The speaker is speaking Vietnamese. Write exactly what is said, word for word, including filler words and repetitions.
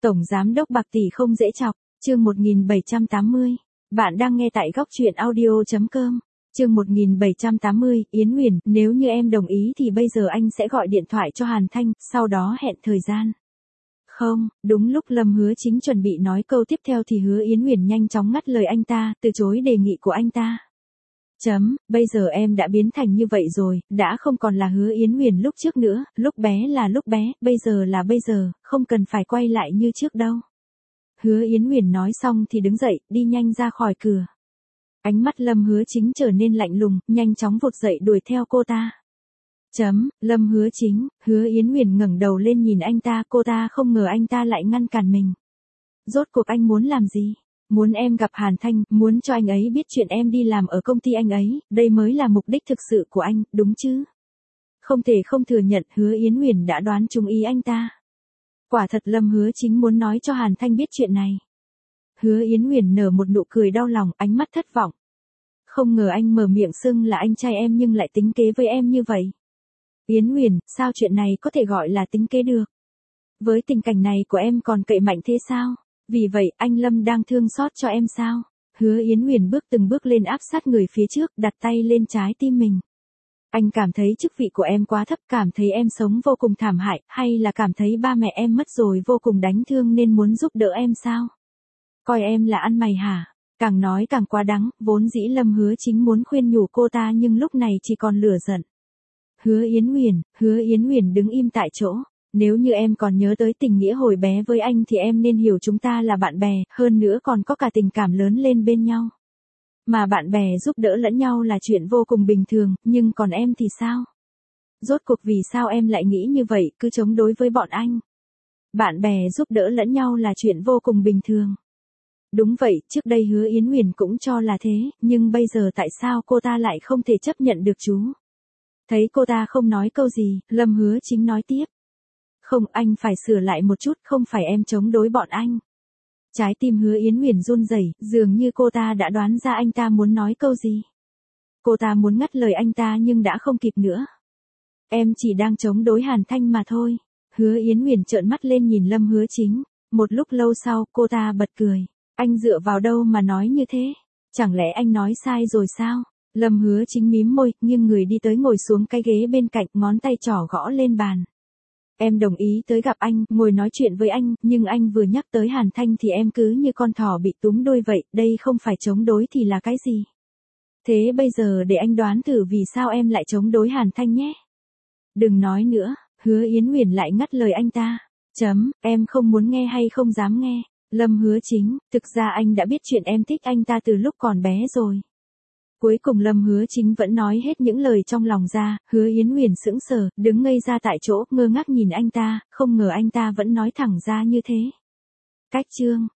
Tổng giám đốc bạc tỷ không dễ chọc, chương một nghìn bảy trăm tám mươi. Bạn đang nghe tại góc truyện audio chấm com. Chương một nghìn bảy trăm tám mươi, Yến Huyền, nếu như em đồng ý thì bây giờ anh sẽ gọi điện thoại cho Hàn Thanh, sau đó hẹn thời gian. Không, đúng lúc Lâm Hứa Chính chuẩn bị nói câu tiếp theo thì Hứa Yến Huyền nhanh chóng ngắt lời anh ta, từ chối đề nghị của anh ta. Chấm, bây giờ em đã biến thành như vậy rồi, đã không còn là Hứa Yến Huyền lúc trước nữa, lúc bé là lúc bé, bây giờ là bây giờ, không cần phải quay lại như trước đâu. Hứa Yến Huyền nói xong thì đứng dậy, đi nhanh ra khỏi cửa. Ánh mắt Lâm Hứa Chính trở nên lạnh lùng, nhanh chóng vụt dậy đuổi theo cô ta. Chấm, Lâm Hứa Chính, Hứa Yến Huyền ngẩng đầu lên nhìn anh ta, cô ta không ngờ anh ta lại ngăn cản mình. Rốt cuộc anh muốn làm gì? Muốn em gặp Hàn Thanh, muốn cho anh ấy biết chuyện em đi làm ở công ty anh ấy, đây mới là mục đích thực sự của anh, đúng chứ? Không thể không thừa nhận Hứa Yến Huyền đã đoán trúng ý anh ta. Quả thật Lâm Hứa Chính muốn nói cho Hàn Thanh biết chuyện này. Hứa Yến Huyền nở một nụ cười đau lòng, ánh mắt thất vọng. Không ngờ anh mở miệng xưng là anh trai em nhưng lại tính kế với em như vậy. Yến Huyền, sao chuyện này có thể gọi là tính kế được? Với tình cảnh này của em còn cậy mạnh thế sao? Vì vậy, anh Lâm đang thương xót cho em sao? Hứa Yến Huyền bước từng bước lên áp sát người phía trước, đặt tay lên trái tim mình. Anh cảm thấy chức vị của em quá thấp, cảm thấy em sống vô cùng thảm hại, hay là cảm thấy ba mẹ em mất rồi vô cùng đánh thương nên muốn giúp đỡ em sao? Coi em là ăn mày hả? Càng nói càng quá đắng, vốn dĩ Lâm Hứa Chính muốn khuyên nhủ cô ta nhưng lúc này chỉ còn lửa giận. Hứa Yến Huyền, Hứa Yến Huyền đứng im tại chỗ. Nếu như em còn nhớ tới tình nghĩa hồi bé với anh thì em nên hiểu chúng ta là bạn bè, hơn nữa còn có cả tình cảm lớn lên bên nhau. Mà bạn bè giúp đỡ lẫn nhau là chuyện vô cùng bình thường, nhưng còn em thì sao? Rốt cuộc vì sao em lại nghĩ như vậy, cứ chống đối với bọn anh? Bạn bè giúp đỡ lẫn nhau là chuyện vô cùng bình thường. Đúng vậy, trước đây Hứa Yến Huyền cũng cho là thế, nhưng bây giờ tại sao cô ta lại không thể chấp nhận được chú? Thấy cô ta không nói câu gì, Lâm Hứa Chính nói tiếp. Không, anh phải sửa lại một chút, không phải em chống đối bọn anh. Trái tim Hứa Yến Huyền run rẩy, dường như cô ta đã đoán ra anh ta muốn nói câu gì. Cô ta muốn ngắt lời anh ta nhưng đã không kịp nữa. Em chỉ đang chống đối Hàn Thanh mà thôi. Hứa Yến Huyền trợn mắt lên nhìn Lâm Hứa Chính. Một lúc lâu sau, cô ta bật cười. Anh dựa vào đâu mà nói như thế? Chẳng lẽ anh nói sai rồi sao? Lâm Hứa Chính mím môi, nghiêng người đi tới ngồi xuống cái ghế bên cạnh, ngón tay trỏ gõ lên bàn. Em đồng ý tới gặp anh, ngồi nói chuyện với anh, nhưng anh vừa nhắc tới Hàn Thanh thì em cứ như con thỏ bị túm đuôi vậy, đây không phải chống đối thì là cái gì? Thế bây giờ để anh đoán thử vì sao em lại chống đối Hàn Thanh nhé. Đừng nói nữa, Hứa Yến Huyền lại ngắt lời anh ta. Chấm, em không muốn nghe hay không dám nghe. Lâm Hứa Chính, thực ra anh đã biết chuyện em thích anh ta từ lúc còn bé rồi. Cuối cùng Lâm Hứa Chính vẫn nói hết những lời trong lòng ra, Hứa Yến Huyền sững sờ, đứng ngây ra tại chỗ, ngơ ngác nhìn anh ta, không ngờ anh ta vẫn nói thẳng ra như thế. Cách chương